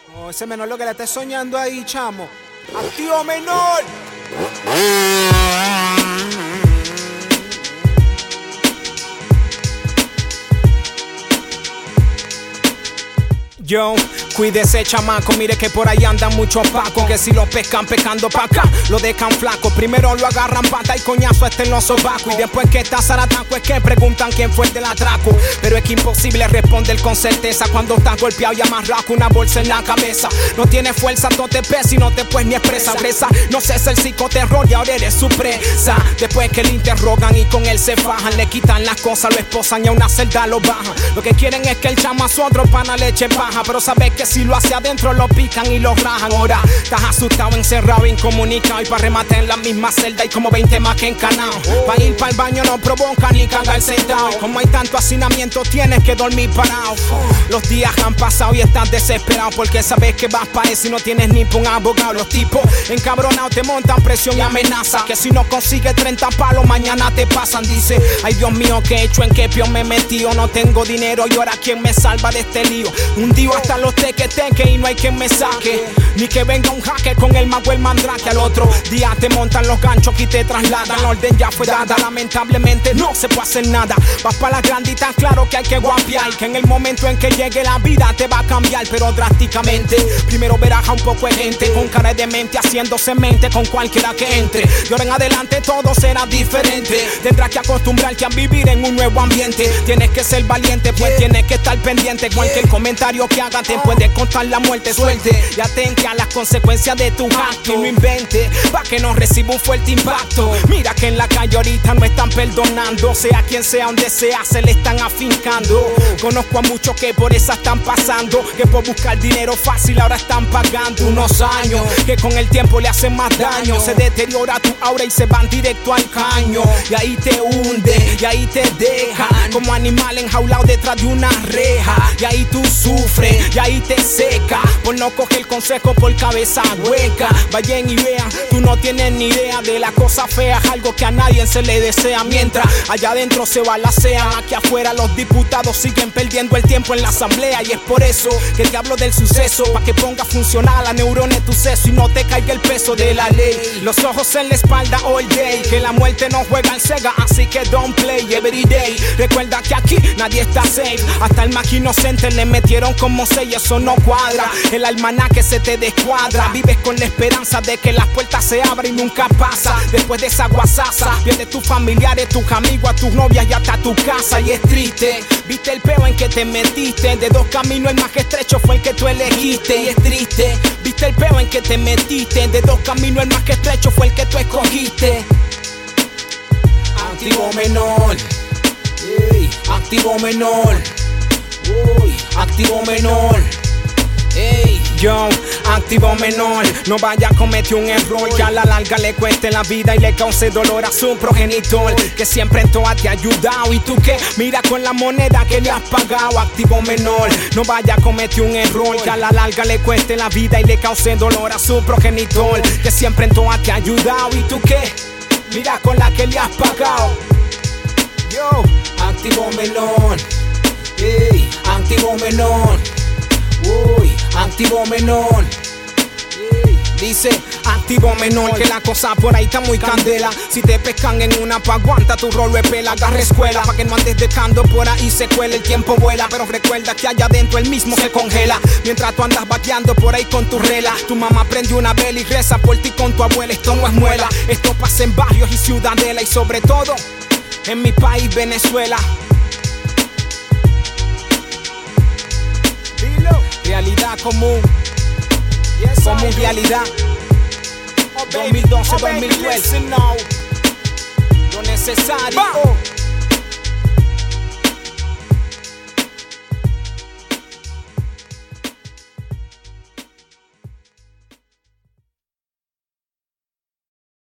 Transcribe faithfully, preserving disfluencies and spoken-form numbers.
Oh, ese menor lo que le esté soñando ahí, chamo. ¡Activo menor! Yo, cuídese chamaco, mire que por ahí andan muchos pacos, que si lo pescan pescando pa' acá, lo dejan flaco. Primero lo agarran pata y coñazo este en los sobacos, y después que está zarataco es que preguntan quién fue el del atraco. Pero es que imposible responder con certeza cuando estás golpeado y amarrado con una bolsa en la cabeza. No tienes fuerza, no te pesa y no te puedes ni expresar. Presa, no sé, es el psicoterror y ahora eres su presa. Después que le interrogan y con él se fajan, le quitan las cosas, lo esposan y a una celda lo bajan. Lo que quieren es que el chamazo otro pana le eche paja, pero sabes que si lo hace adentro lo pican y lo rajan. Ahora estás asustado, encerrado, incomunicado, y para rematar en la misma celda hay como veinte más que encanao. Pa' ir para el baño no provoca ni cagar sentado. Como hay tanto hacinamiento tienes que dormir parado. Los días han pasado y estás desesperado porque sabes que vas pa' eso y no tienes ni pa' un abogado. Los tipos encabronados te montan presión y amenaza, que si no consigues treinta palos mañana te pasan. Dice, ay Dios mío, ¿qué he hecho? ¿En qué pio me he metido? No tengo dinero y ahora ¿quién me salva de este lío? Un día hasta los teque teque y no hay quien me saque, ni que venga un hacker con el mago el mandrake. Al otro día te montan los ganchos y te trasladan. La orden ya fue dada, lamentablemente no se puede hacer nada. Vas pa' la grandita, claro que hay que guapiar, que en el momento en que llegue la vida te va a cambiar, pero drásticamente. Primero verás a un poco de gente con cara de demente haciéndose mente con cualquiera que entre, y ahora en adelante todo será diferente. Tendrás que acostumbrarte a vivir en un nuevo ambiente. Tienes que ser valiente, pues tienes que estar pendiente. Cualquier comentario que haga te puede contar la muerte. Suelte y atente a las consecuencias de tu acto, y no invente pa' que no reciba un fuerte impacto. Mira que en la calle ahorita no están perdonando, sea quien sea, donde sea, se le están afincando. Conozco a muchos que por esa están pasando, que por buscar dinero fácil ahora están pagando unos años que con el tiempo le hacen más daño. Se deteriora tu aura y se van directo al caño, y ahí te hunde, y ahí te deja como animal enjaulado detrás de una reja. Y ahí tú sufres, y ahí te seca por no coger consejo por cabeza hueca. Vayan y vean, tú no tienes ni idea de la cosa fea, algo que a nadie se le desea. Mientras allá adentro se balacean, aquí afuera los diputados siguen perdiendo el tiempo en la asamblea. Y es por eso que te hablo del suceso, pa' que ponga a funcionar la neurona de tu seso y no te caiga el peso de la ley. Los ojos en la espalda all day, que la muerte no juega al Sega, así que don't play every day. Recuerda que aquí nadie está safe, hasta el más inocente le metieron como seis, eso no cuadra. El almanaque se te descuadra, vives con la esperanza de que las puertas se abran y nunca pasa. Después de esa guasaza, pierdes tus familiares, tus amigos, a tus novias y hasta tu casa. Y es triste, viste el peo en que te metiste, de dos caminos el más estrecho fue el que tú elegiste. Y es triste, viste el peo en que te metiste, de dos caminos el más estrecho fue el que tú escogiste. Activo menor, ey, activo menor, uy, activo menor. Ey, yo, activo menor, no vaya a cometer un error que a la larga le cueste la vida y le cause dolor a su progenitor, que siempre en todo te ha ayudado. ¿Y tú qué? Mira con la moneda que le has pagado. Activo menor, no vaya a cometer un error que a la larga le cueste la vida y le cause dolor a su progenitor, que siempre en todo te ha ayudado. ¿Y tú qué? Mira con la que le has pagado. Yo, activo menor, ey, activo menor. Uy, activo menor. Dice activo menor, que la cosa por ahí está muy candela. Si te pescan en una pa' aguanta tu rolo de pela. Agarra escuela pa' que no andes dejando por ahí secuela. El tiempo vuela, pero recuerda que allá adentro el mismo se congela. Mientras tú andas bateando por ahí con tu rela, tu mamá prende una vela y reza por ti con tu abuela. Esto no es muela, esto pasa en barrios y ciudadela, y sobre todo en mi país Venezuela. Realidad común, yes, común realidad. Oh, dos mil doce, dos mil trece, lo necesario.